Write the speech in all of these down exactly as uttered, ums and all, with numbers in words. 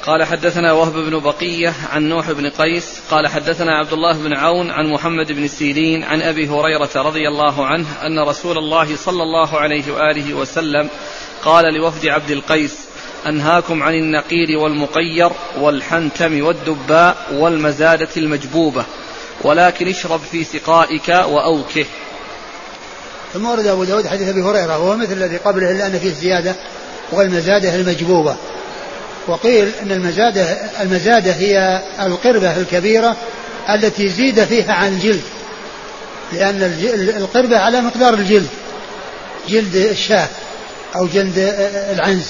قال حدثنا وهب بن بقية عن نوح بن قيس قال حدثنا عبد الله بن عون عن محمد بن سيرين عن أبي هريرة رضي الله عنه أن رسول الله صلى الله عليه وآله وسلم قال لوفد عبد القيس أنهاكم عن النقير والمقير والحنتم والدباء والمزادة المجبوبة ولكن اشرب في سقائك وأوكه. ثم ورد أبو داود حديث أبي هريرة وهو مثل الذي قبله إلا أن فيه زيادة والمزادة المجبوبة. وقيل أن المزادة, المزادة هي القربة الكبيرة التي زيد فيها عن الجلد, لأن القربة على مقدار الجلد, جلد الشاة أو جلد العنز,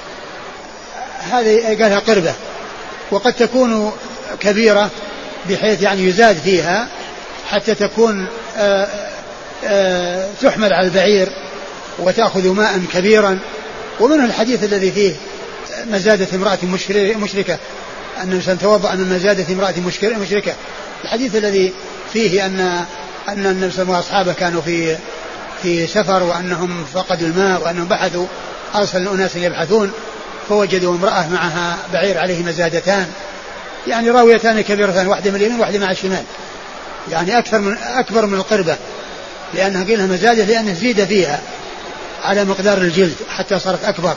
هذه قالها قربة. وقد تكون كبيرة بحيث يعني يزاد فيها حتى تكون آآ آآ تحمل على البعير وتأخذ ماء كبيرا. ومنه الحديث الذي فيه مزادة امرأة مشركة, أن سنتوضأ من مزادة امرأة مشركة, الحديث الذي فيه أن أن النبي صلى الله عليه وسلم وأصحابه كانوا في في سفر وأنهم فقدوا الماء وأنهم بحثوا, أرسل أناس يبحثون فوجدوا امرأة معها بعير عليه مزادتان, يعني راويتان كبيرتان, واحدة من اليمين واحدة مع الشمال, يعني أكثر من أكبر من القربة, لأنها قيلها مزادة لأنه زيد فيها على مقدار الجلد حتى صارت أكبر.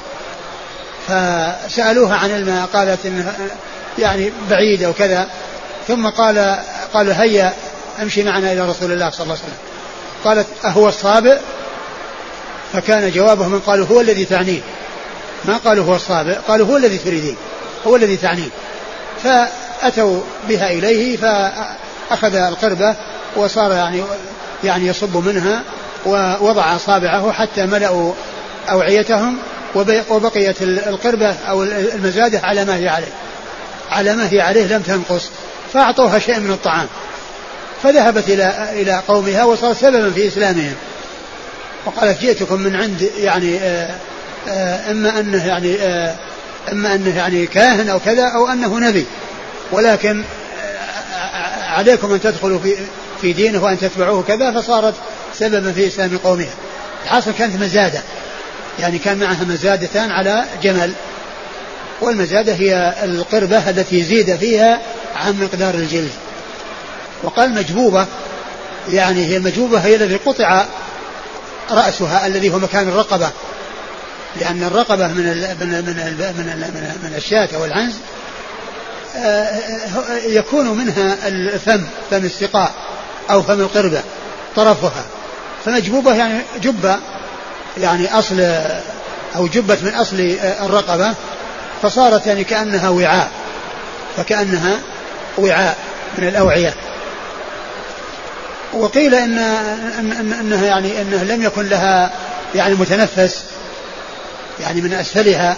فسألوها عن الماء قالت إنه يعني بعيدة وكذا, ثم قال قالوا هيا امشي معنا إلى رسول الله صلى الله عليه وسلم. قالت أهو الصابئ؟ فكان جوابه من قالوا هو الذي تعنيه, ما قالوا هو الصابئ, قالوا هو الذي تريدين, هو الذي تعنيه. فأتوا بها إليه فأخذ القربة وصار يعني يعني يصب منها ووضع أصابعه حتى ملأوا أوعيتهم, وبقيت القربة أو المزادة على ما هي عليه على ما هي عليه لم تنقص, فأعطوها شيء من الطعام فذهبت إلى إلى قومها وصار سببا في إسلامهم. وقالت جئتكم من عند يعني آآ آآ إما أنه يعني إما أنه يعني كاهن أو كذا أو أنه نبي, ولكن عليكم أن تدخلوا في في دينه وأن تتبعوه كذا, فصارت سببا في إسلام قومها. الحاصل كانت مزادة, يعني كان معها مزادتان على جمل, والمزادة هي القربة التي زيد فيها عن مقدار الجلد. وقال مجبوبة, يعني هي المجبوبة هي التي قطع رأسها الذي هو مكان الرقبة, لأن الرقبة من ال من ال من ال من, ال من الشاة أو العنز يكون منها الفم, فم السقاء أو فم القربة طرفها, فمجبوبة يعني جبة, يعني أصل أو جبت من أصل الرقبة, فصارت يعني كأنها وعاء, فكأنها وعاء من الأوعية. وقيل إن إنها يعني إنه لم يكن لها يعني متنفس يعني من أسفلها,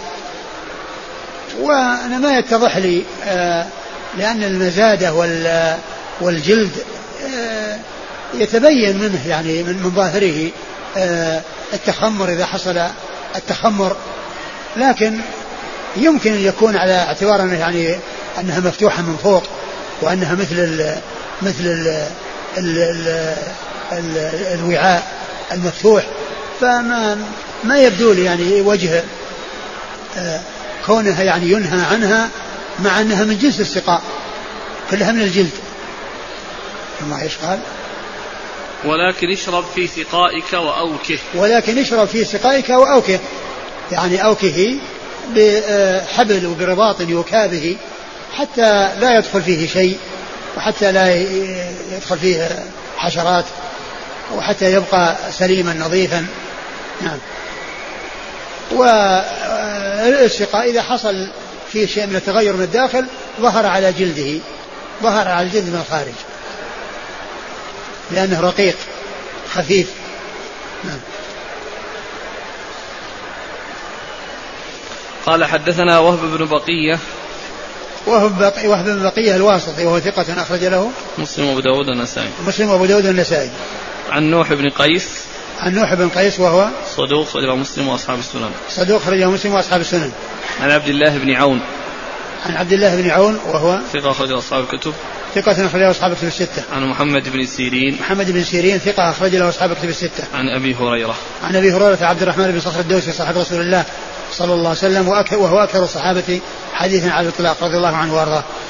وأنا ما يتضح لي آه لأن المزادة والجلد آه يتبين منه يعني من, من ظاهره آه التخمر إذا حصل التخمر, لكن يمكن أن يكون على اعتبار أنه يعني أنها مفتوحة من فوق وأنها مثل ال مثل ال ال ال ال الوعاء المفتوح, فما ما يبدو لي يعني وجه آه كونها يعني ينهى عنها مع أنها من جنس السقاء كلها من الجلد. ثم ايش قال؟ ولكن اشرب في سقائك وأوكه, ولكن اشرب في سقائك وأوكه, يعني أوكه بحبل وبرباط يكابه حتى لا يدخل فيه شيء, وحتى لا يدخل فيه حشرات, وحتى يبقى سليما نظيفا. نعم. والسقاء إذا حصل فيه شيء من التغير من الداخل ظهر على جلده, ظهر على الجلد من الخارج, لأنه رقيق خفيف. نعم. قال حدثنا وهب بن بقية, وهب بقية وهب بن بقية الواسطي وهو ثقة أخرج له مسلم وأبو داود النسائي مسلم وأبو داود النسائي. عن نوح بن قيس, عن نوح بن قيس وهو صدوق خرجه مسلم وأصحاب السنن, صدوق خرجه مسلم وأصحاب السنن. عن عبد الله بن عون, عن عبد الله بن عون وهو ثقة أخرجه أصحاب الكتب, ثقة أخرجه أصحاب الكتب الستة. عن محمد بن سيرين, محمد بن سيرين ثقة أخرج له أصحاب الكتب الستة. عن أبي هريرة, عن أبي هريرة عبد الرحمن بن صخر الدوسي صاحب رسول الله صلى الله عليه وسلم, وهو أكثر الصحابة حديثا على الإطلاق رضي الله عنه وارضاه.